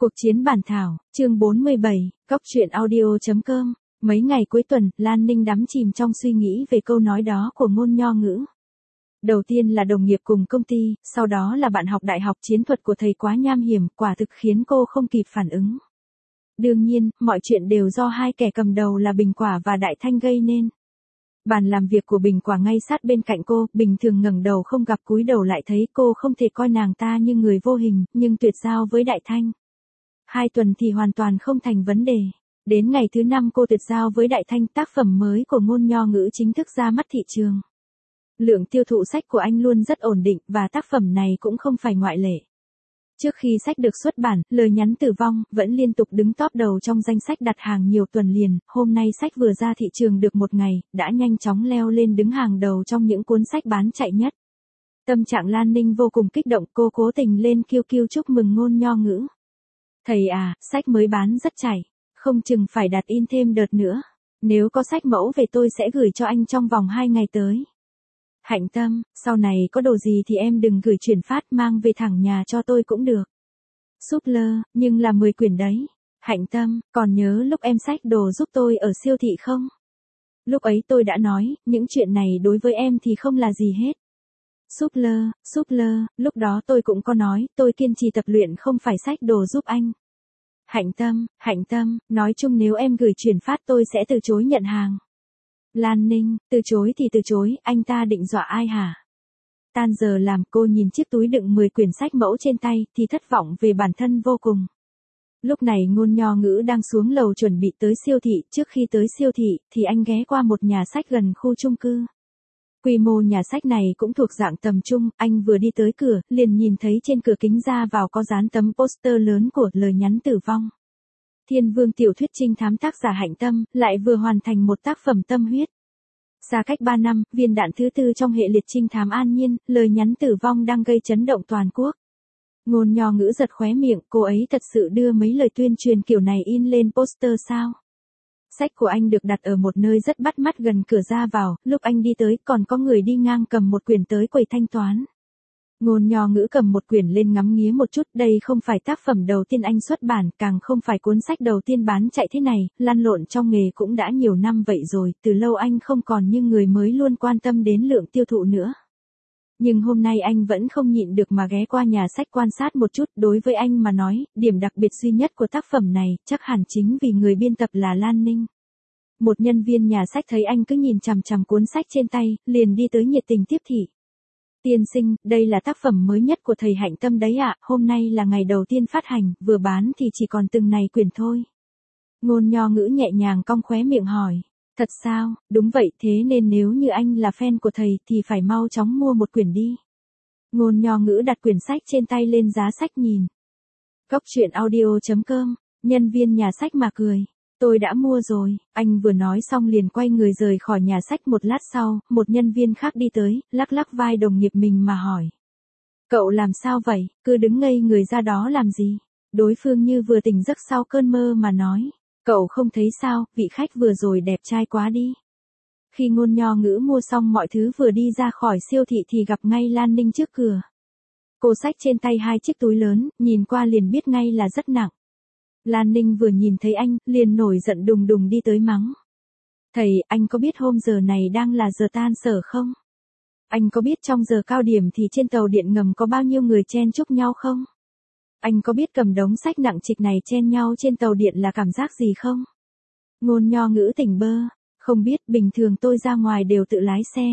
Cuộc chiến bản thảo, chương 47, Cóc truyện audio.com. Mấy ngày cuối tuần, Lan Ninh đắm chìm trong suy nghĩ về câu nói đó của Ngôn Nho Ngữ. Đầu tiên là đồng nghiệp cùng công ty, sau đó là bạn học đại học, chiến thuật của thầy quá nham hiểm, quả thực khiến cô không kịp phản ứng. Đương nhiên, mọi chuyện đều do hai kẻ cầm đầu là Bình Quả và Đại Thanh gây nên. Bàn làm việc của Bình Quả ngay sát bên cạnh cô, bình thường ngẩng đầu không gặp, cúi đầu lại thấy cô, không thể coi nàng ta như người vô hình, nhưng tuyệt giao với Đại Thanh. 2 tuần thì hoàn toàn không thành vấn đề. Đến ngày thứ 5 cô tuyệt giao với Đại Thanh, tác phẩm mới của Ngôn Nho Ngữ chính thức ra mắt thị trường. Lượng tiêu thụ sách của anh luôn rất ổn định, và tác phẩm này cũng không phải ngoại lệ. Trước khi sách được xuất bản, Lời Nhắn Tử Vong vẫn liên tục đứng top đầu trong danh sách đặt hàng nhiều tuần liền. Hôm nay sách vừa ra thị trường được 1 ngày, đã nhanh chóng leo lên đứng hàng đầu trong những cuốn sách bán chạy nhất. Tâm trạng Lan Ninh vô cùng kích động, cô cố tình lên QQ chúc mừng Ngôn Nho Ngữ. Thầy à, sách mới bán rất chạy, không chừng phải đặt in thêm đợt nữa. Nếu có sách mẫu về tôi sẽ gửi cho anh trong vòng 2 ngày tới. Hạnh Tâm, sau này có đồ gì thì em đừng gửi chuyển phát, mang về thẳng nhà cho tôi cũng được. Súp lơ, nhưng là 10 quyển đấy. Hạnh Tâm, còn nhớ lúc em xách đồ giúp tôi ở siêu thị không? Lúc ấy tôi đã nói, những chuyện này đối với em thì không là gì hết. Súp lơ, lúc đó tôi cũng có nói, tôi kiên trì tập luyện không phải xách đồ giúp anh. Hạnh Tâm, nói chung nếu em gửi chuyển phát tôi sẽ từ chối nhận hàng. Lan Ninh, từ chối thì từ chối, anh ta định dọa ai hả? Tan giờ làm, cô nhìn chiếc túi đựng 10 quyển sách mẫu trên tay, thì thất vọng về bản thân vô cùng. Lúc này Ngôn Nho Ngữ đang xuống lầu chuẩn bị tới siêu thị, trước khi tới siêu thị, thì anh ghé qua một nhà sách gần khu chung cư. Quy mô nhà sách này cũng thuộc dạng tầm trung, anh vừa đi tới cửa, liền nhìn thấy trên cửa kính ra vào có dán tấm poster lớn của Lời Nhắn Tử Vong. Thiên Vương tiểu thuyết trinh thám tác giả Hạnh Tâm, lại vừa hoàn thành một tác phẩm tâm huyết. Xa cách 3 năm, viên đạn thứ 4 trong hệ liệt trinh thám An Nhiên, Lời Nhắn Tử Vong đang gây chấn động toàn quốc. Ngôn Nho Ngữ giật khóe miệng, cô ấy thật sự đưa mấy lời tuyên truyền kiểu này in lên poster sao? Sách của anh được đặt ở một nơi rất bắt mắt gần cửa ra vào, lúc anh đi tới còn có người đi ngang cầm một quyển tới quầy thanh toán. Ngôn Nho Ngữ cầm một quyển lên ngắm nghía một chút, đây không phải tác phẩm đầu tiên anh xuất bản, càng không phải cuốn sách đầu tiên bán chạy thế này, lăn lộn trong nghề cũng đã nhiều năm vậy rồi, từ lâu anh không còn như người mới luôn quan tâm đến lượng tiêu thụ nữa. Nhưng hôm nay anh vẫn không nhịn được mà ghé qua nhà sách quan sát một chút, đối với anh mà nói, điểm đặc biệt duy nhất của tác phẩm này, chắc hẳn chính vì người biên tập là Lan Ninh. Một nhân viên nhà sách thấy anh cứ nhìn chằm chằm cuốn sách trên tay, liền đi tới nhiệt tình tiếp thị. Tiên sinh, đây là tác phẩm mới nhất của thầy Hạnh Tâm đấy ạ, hôm nay là ngày đầu tiên phát hành, vừa bán thì chỉ còn từng này quyển thôi. Ngôn Nho Ngữ nhẹ nhàng cong khóe miệng hỏi. Thật sao, đúng vậy, thế nên nếu như anh là fan của thầy thì phải mau chóng mua một quyển đi. Ngôn Nho Ngữ đặt quyển sách trên tay lên giá sách nhìn. Cóc truyện audio.com, nhân viên nhà sách mà cười. Tôi đã mua rồi, anh vừa nói xong liền quay người rời khỏi nhà sách. Một lát sau, một nhân viên khác đi tới, lắc lắc vai đồng nghiệp mình mà hỏi. Cậu làm sao vậy, cứ đứng ngây người ra đó làm gì? Đối phương như vừa tỉnh giấc sau cơn mơ mà nói. Cậu không thấy sao, vị khách vừa rồi đẹp trai quá đi. Khi Ngôn Nho Ngữ mua xong mọi thứ vừa đi ra khỏi siêu thị thì gặp ngay Lan Ninh trước cửa. Cô xách trên tay 2 chiếc túi lớn, nhìn qua liền biết ngay là rất nặng. Lan Ninh vừa nhìn thấy anh, liền nổi giận đùng đùng đi tới mắng. Thầy, anh có biết hôm giờ này đang là giờ tan sở không? Anh có biết trong giờ cao điểm thì trên tàu điện ngầm có bao nhiêu người chen chúc nhau không? Anh có biết cầm đống sách nặng trịch này chen nhau trên tàu điện là cảm giác gì không? Ngôn Nho Ngữ tỉnh bơ. Không biết, bình thường tôi ra ngoài đều tự lái xe.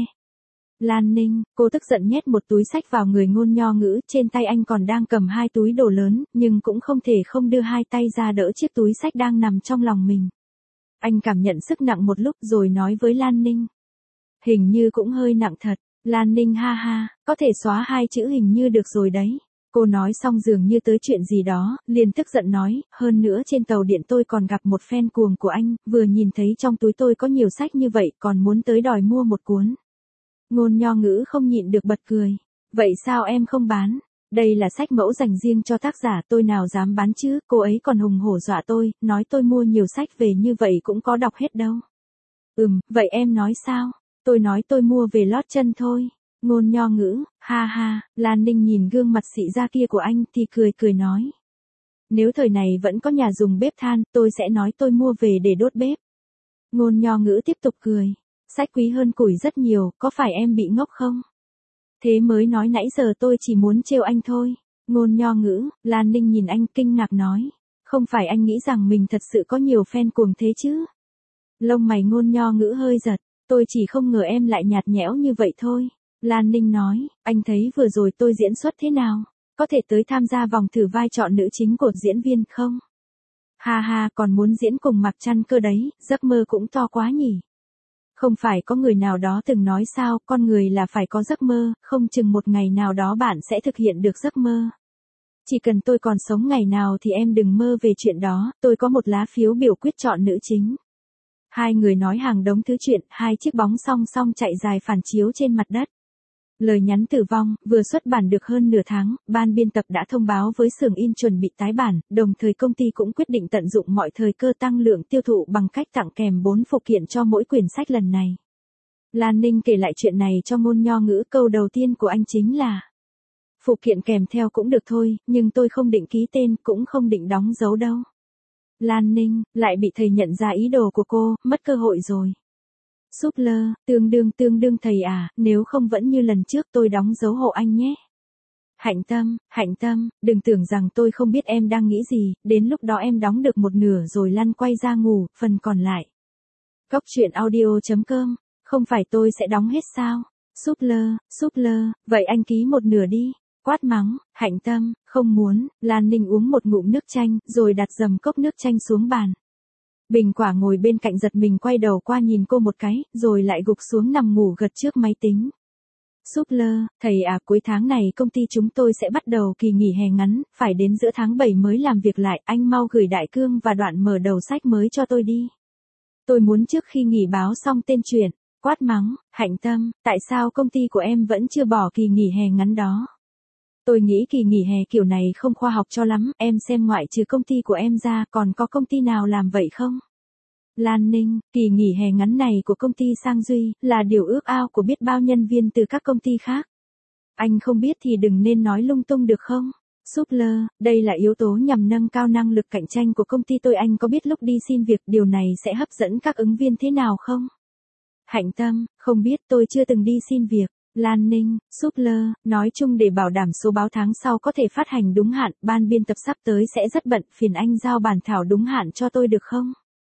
Lan Ninh, cô tức giận nhét một túi sách vào người Ngôn Nho Ngữ, trên tay anh còn đang cầm 2 túi đồ lớn, nhưng cũng không thể không đưa 2 tay ra đỡ chiếc túi sách đang nằm trong lòng mình. Anh cảm nhận sức nặng một lúc rồi nói với Lan Ninh. Hình như cũng hơi nặng thật. Lan Ninh ha ha, có thể xóa 2 chữ hình như được rồi đấy. Cô nói xong dường như tới chuyện gì đó, liền tức giận nói, hơn nữa trên tàu điện tôi còn gặp một fan cuồng của anh, vừa nhìn thấy trong túi tôi có nhiều sách như vậy còn muốn tới đòi mua một cuốn. Ngôn Nho Ngữ không nhịn được bật cười. Vậy sao em không bán? Đây là sách mẫu dành riêng cho tác giả, tôi nào dám bán chứ, cô ấy còn hùng hổ dọa tôi, nói tôi mua nhiều sách về như vậy cũng có đọc hết đâu. Vậy em nói sao? Tôi nói tôi mua về lót chân thôi. Ngôn Nho Ngữ, ha ha, Lan Ninh nhìn gương mặt xị ra kia của anh thì cười cười nói. Nếu thời này vẫn có nhà dùng bếp than, tôi sẽ nói tôi mua về để đốt bếp. Ngôn Nho Ngữ tiếp tục cười. Sách quý hơn củi rất nhiều, có phải em bị ngốc không? Thế mới nói nãy giờ tôi chỉ muốn trêu anh thôi. Ngôn Nho Ngữ, Lan Ninh nhìn anh kinh ngạc nói. Không phải anh nghĩ rằng mình thật sự có nhiều fan cuồng thế chứ? Lông mày Ngôn Nho Ngữ hơi giật. Tôi chỉ không ngờ em lại nhạt nhẽo như vậy thôi. Lan Ninh nói, anh thấy vừa rồi tôi diễn xuất thế nào? Có thể tới tham gia vòng thử vai chọn nữ chính của diễn viên không? Ha ha, còn muốn diễn cùng Mạc Trăn cơ đấy, giấc mơ cũng to quá nhỉ. Không phải có người nào đó từng nói sao, con người là phải có giấc mơ, không chừng một ngày nào đó bạn sẽ thực hiện được giấc mơ. Chỉ cần tôi còn sống ngày nào thì em đừng mơ về chuyện đó, tôi có một lá phiếu biểu quyết chọn nữ chính. Hai người nói hàng đống thứ chuyện, hai chiếc bóng song song chạy dài phản chiếu trên mặt đất. Lời nhắn tử vong, vừa xuất bản được hơn nửa tháng, ban biên tập đã thông báo với xưởng in chuẩn bị tái bản, đồng thời công ty cũng quyết định tận dụng mọi thời cơ tăng lượng tiêu thụ bằng cách tặng kèm 4 phụ kiện cho mỗi quyển sách lần này. Lan Ninh kể lại chuyện này cho Ngôn Nho Ngữ, câu đầu tiên của anh chính là: phụ kiện kèm theo cũng được thôi, nhưng tôi không định ký tên, cũng không định đóng dấu đâu. Lan Ninh, lại bị thầy nhận ra ý đồ của cô, mất cơ hội rồi. Súp lơ, tương đương thầy à, nếu không vẫn như lần trước tôi đóng dấu hộ anh nhé. Hạnh Tâm, đừng tưởng rằng tôi không biết em đang nghĩ gì, đến lúc đó em đóng được một nửa rồi lăn quay ra ngủ, phần còn lại. Cóc truyện audio.com, không phải tôi sẽ đóng hết sao? Súp lơ, vậy anh ký một nửa đi. Quát mắng, Hạnh Tâm, không muốn. Lan Ninh uống một ngụm nước chanh, rồi đặt dầm cốc nước chanh xuống bàn. Bình Quả ngồi bên cạnh giật mình quay đầu qua nhìn cô một cái, rồi lại gục xuống nằm ngủ gật trước máy tính. Súp lơ, thầy à, cuối tháng này công ty chúng tôi sẽ bắt đầu kỳ nghỉ hè ngắn, phải đến giữa tháng 7 mới làm việc lại, anh mau gửi đại cương và đoạn mở đầu sách mới cho tôi đi. Tôi muốn trước khi nghỉ báo xong tên truyện. Quát mắng, Hạnh Tâm, tại sao công ty của em vẫn chưa bỏ kỳ nghỉ hè ngắn đó? Tôi nghĩ kỳ nghỉ hè kiểu này không khoa học cho lắm, em xem ngoại trừ công ty của em ra còn có công ty nào làm vậy không? Lan Ninh, kỳ nghỉ hè ngắn này của công ty Sang Duy, là điều ước ao của biết bao nhân viên từ các công ty khác. Anh không biết thì đừng nên nói lung tung được không? Súp lơ, đây là yếu tố nhằm nâng cao năng lực cạnh tranh của công ty tôi, anh có biết lúc đi xin việc điều này sẽ hấp dẫn các ứng viên thế nào không? Hạnh Tâm, không biết, tôi chưa từng đi xin việc. Lan Ninh, súp lơ, nói chung để bảo đảm số báo tháng sau có thể phát hành đúng hạn, ban biên tập sắp tới sẽ rất bận, phiền anh giao bản thảo đúng hạn cho tôi được không?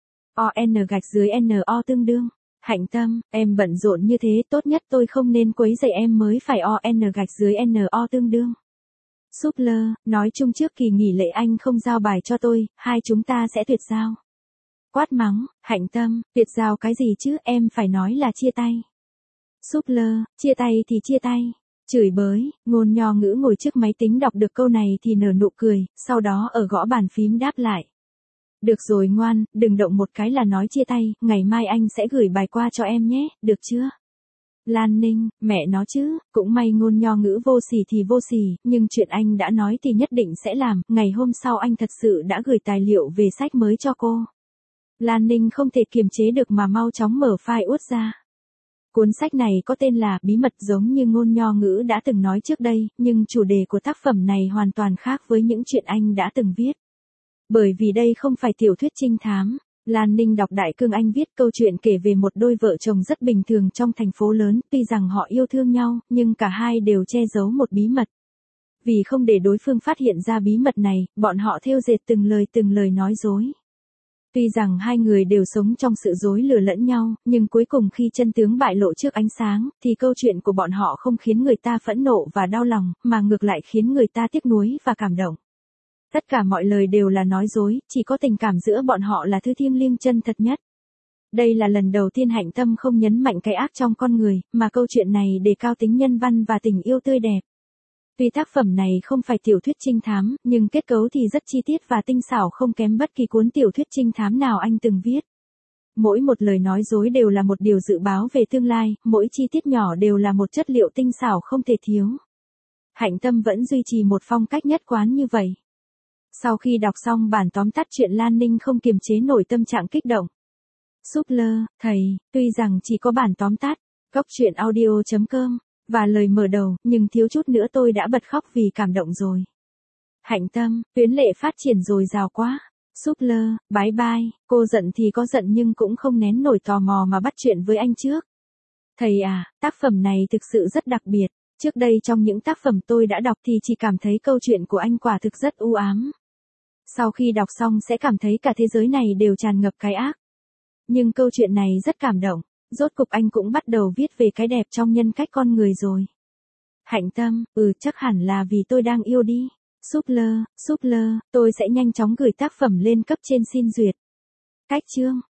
ON_NO tương đương. Hạnh Tâm, em bận rộn như thế, tốt nhất tôi không nên quấy rầy em mới phải ON_NO tương đương. Súp lơ, nói chung trước kỳ nghỉ lễ anh không giao bài cho tôi, hai chúng ta sẽ tuyệt giao. Quát mắng, Hạnh Tâm, tuyệt giao cái gì chứ, em phải nói là chia tay. Súp lơ, chia tay thì chia tay. Chửi bới, Ngôn Nho Ngữ ngồi trước máy tính đọc được câu này thì nở nụ cười, sau đó ở gõ bàn phím đáp lại. Được rồi ngoan, đừng động một cái là nói chia tay, ngày mai anh sẽ gửi bài qua cho em nhé, được chưa? Lan Ninh, mẹ nó chứ, cũng may Ngôn Nho Ngữ vô sỉ thì vô sỉ, nhưng chuyện anh đã nói thì nhất định sẽ làm, ngày hôm sau anh thật sự đã gửi tài liệu về sách mới cho cô. Lan Ninh không thể kiềm chế được mà mau chóng mở file út ra. Cuốn sách này có tên là Bí mật, giống như Ngôn Nho Ngữ đã từng nói trước đây, nhưng chủ đề của tác phẩm này hoàn toàn khác với những chuyện anh đã từng viết. Bởi vì đây không phải tiểu thuyết trinh thám. Lan Ninh đọc đại cương anh viết câu chuyện kể về một đôi vợ chồng rất bình thường trong thành phố lớn, tuy rằng họ yêu thương nhau, nhưng cả hai đều che giấu một bí mật. Vì không để đối phương phát hiện ra bí mật này, bọn họ thêu dệt từng lời nói dối. Tuy rằng hai người đều sống trong sự dối lừa lẫn nhau, nhưng cuối cùng khi chân tướng bại lộ trước ánh sáng, thì câu chuyện của bọn họ không khiến người ta phẫn nộ và đau lòng, mà ngược lại khiến người ta tiếc nuối và cảm động. Tất cả mọi lời đều là nói dối, chỉ có tình cảm giữa bọn họ là thứ thiêng liêng chân thật nhất. Đây là lần đầu tiên Hạnh Tâm không nhấn mạnh cái ác trong con người, mà câu chuyện này đề cao tính nhân văn và tình yêu tươi đẹp. Tuy tác phẩm này không phải tiểu thuyết trinh thám, nhưng kết cấu thì rất chi tiết và tinh xảo không kém bất kỳ cuốn tiểu thuyết trinh thám nào anh từng viết. Mỗi một lời nói dối đều là một điều dự báo về tương lai, mỗi chi tiết nhỏ đều là một chất liệu tinh xảo không thể thiếu. Hạnh Tâm vẫn duy trì một phong cách nhất quán như vậy. Sau khi đọc xong bản tóm tắt chuyện, Lan Ninh không kiềm chế nổi tâm trạng kích động. Súp lơ, thầy, tuy rằng chỉ có bản tóm tắt, cóc truyện audio.com, và lời mở đầu, nhưng thiếu chút nữa tôi đã bật khóc vì cảm động rồi. Hạnh Tâm, tuyến lệ phát triển dồi dào quá. Súp lơ, bái bai, cô giận thì có giận nhưng cũng không nén nổi tò mò mà bắt chuyện với anh trước. Thầy à, tác phẩm này thực sự rất đặc biệt. Trước đây trong những tác phẩm tôi đã đọc thì chỉ cảm thấy câu chuyện của anh quả thực rất u ám. Sau khi đọc xong sẽ cảm thấy cả thế giới này đều tràn ngập cái ác. Nhưng câu chuyện này rất cảm động, rốt cục anh cũng bắt đầu viết về cái đẹp trong nhân cách con người rồi. Hạnh Tâm, chắc hẳn là vì tôi đang yêu đi. Súp lơ, tôi sẽ nhanh chóng gửi tác phẩm lên cấp trên xin duyệt. Cách chương